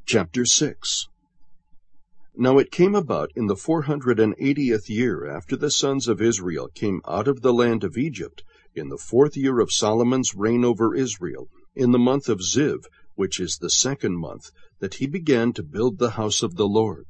Chapter 6. Now it came about in the 480th year after the sons of Israel came out of the land of Egypt, in the 4th year of Solomon's reign over Israel, in the month of Ziv, which is the 2nd month, that he began to build the house of the Lord.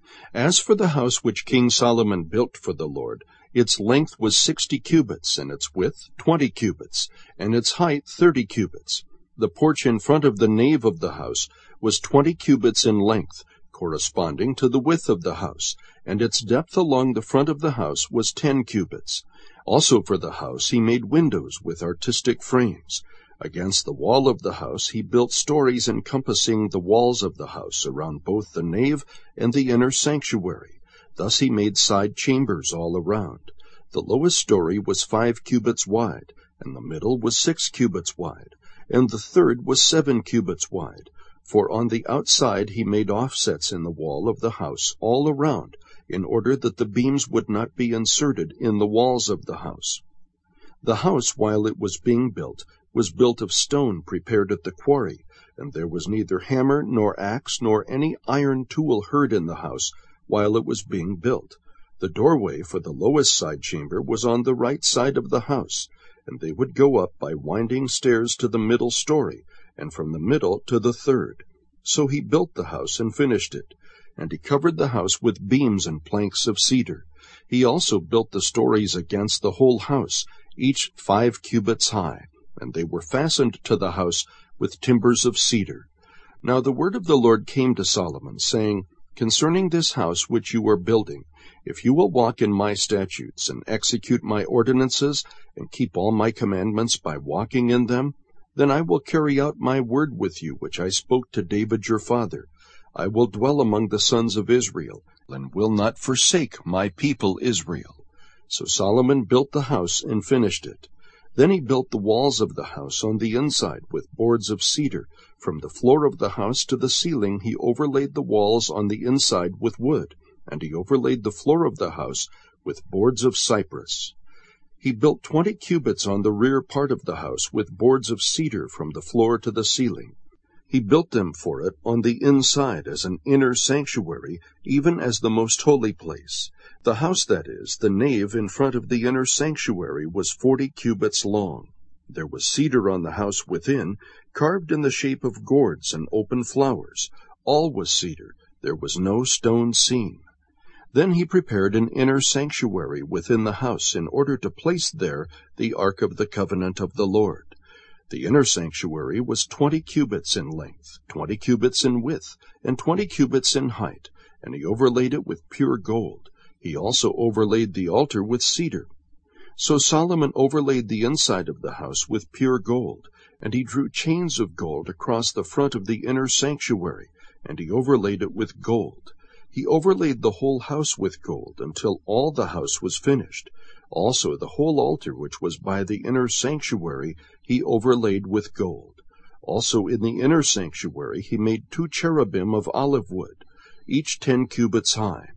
As for the house which King Solomon built for the Lord, its length was 60 cubits, and its width 20 cubits, and its height 30 cubits. The porch in front of the nave of the house was 20 cubits in length, corresponding to the width of the house, and its depth along the front of the house was 10 cubits. Also for the house he made windows with artistic frames. Against the wall of the house he built stories encompassing the walls of the house around both the nave and the inner sanctuary. Thus he made side chambers all around. The lowest story was 5 cubits wide, and the middle was 6 cubits wide, and the third was 7 cubits wide. For on the outside he made offsets in the wall of the house all around, in order that the beams would not be inserted in the walls of the house. The house, while it was being built, was built of stone prepared at the quarry, and there was neither hammer nor axe nor any iron tool heard in the house while it was being built. The doorway for the lowest side chamber was on the right side of the house, and they would go up by winding stairs to the middle story, and from the middle to the third. So he built the house and finished it, and he covered the house with beams and planks of cedar. He also built the stories against the whole house, each 5 cubits high, and they were fastened to the house with timbers of cedar. Now the word of the Lord came to Solomon, saying, Concerning this house which you are building, if you will walk in my statutes, and execute my ordinances, and keep all my commandments by walking in them, then I will carry out my word with you, which I spoke to David your father. I will dwell among the sons of Israel, and will not forsake my people Israel. So Solomon built the house and finished it. Then he built the walls of the house on the inside with boards of cedar. From the floor of the house to the ceiling he overlaid the walls on the inside with wood, and he overlaid the floor of the house with boards of cypress. He built 20 cubits on the rear part of the house with boards of cedar from the floor to the ceiling. He built them for it on the inside as an inner sanctuary, even as the most holy place. The house, that is, the nave in front of the inner sanctuary, was 40 cubits long. There was cedar on the house within, carved in the shape of gourds and open flowers. All was cedar. There was no stone seam. Then he prepared an inner sanctuary within the house in order to place there the ark of the covenant of the Lord. The inner sanctuary was 20 cubits in length, 20 cubits in width, and 20 cubits in height, and he overlaid it with pure gold. He also overlaid the altar with cedar. So Solomon overlaid the inside of the house with pure gold, and he drew chains of gold across the front of the inner sanctuary, and he overlaid it with gold. He overlaid the whole house with gold until all the house was finished. Also the whole altar which was by the inner sanctuary he overlaid with gold. Also in the inner sanctuary he made 2 cherubim of olive wood, each 10 cubits high.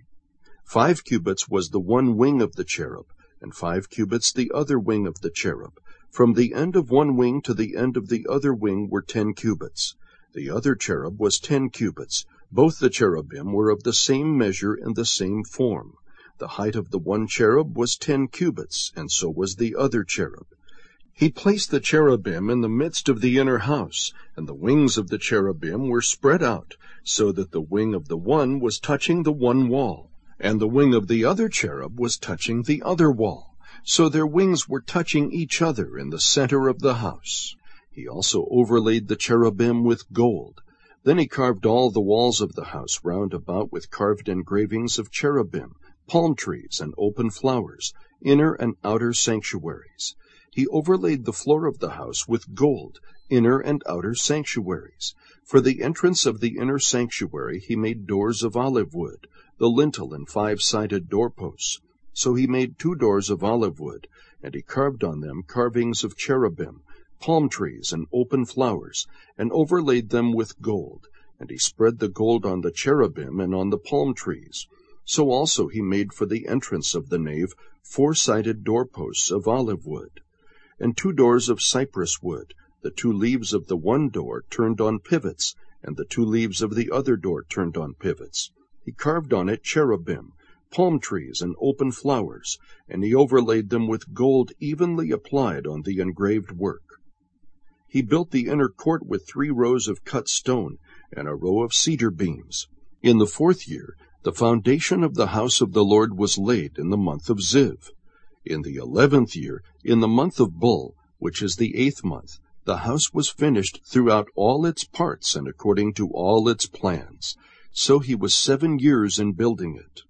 5 cubits was the one wing of the cherub, and 5 cubits the other wing of the cherub. From the end of one wing to the end of the other wing were 10 cubits. The other cherub was 10 cubits. Both the cherubim were of the same measure and the same form. The height of the one cherub was 10 cubits, and so was the other cherub. He placed the cherubim in the midst of the inner house, and the wings of the cherubim were spread out, so that the wing of the one was touching the one wall, and the wing of the other cherub was touching the other wall. So their wings were touching each other in the center of the house. He also overlaid the cherubim with gold. Then he carved all the walls of the house round about with carved engravings of cherubim, palm trees, and open flowers, inner and outer sanctuaries. He overlaid the floor of the house with gold, inner and outer sanctuaries. For the entrance of the inner sanctuary he made doors of olive wood, the lintel and 5-sided doorposts. So he made 2 doors of olive wood, and he carved on them carvings of cherubim, palm trees, and open flowers, and overlaid them with gold. And he spread the gold on the cherubim and on the palm trees. So also he made for the entrance of the nave 4-sided doorposts of olive wood, and 2 doors of cypress wood, the 2 leaves of the one door turned on pivots, and the 2 leaves of the other door turned on pivots. He carved on it cherubim, palm trees, and open flowers, and he overlaid them with gold evenly applied on the engraved work. He built the inner court with 3 rows of cut stone and a row of cedar beams. In the 4th year, the foundation of the house of the Lord was laid in the month of Ziv. In the 11th year, in the month of Bul, which is the 8th month, the house was finished throughout all its parts and according to all its plans. So he was 7 years in building it.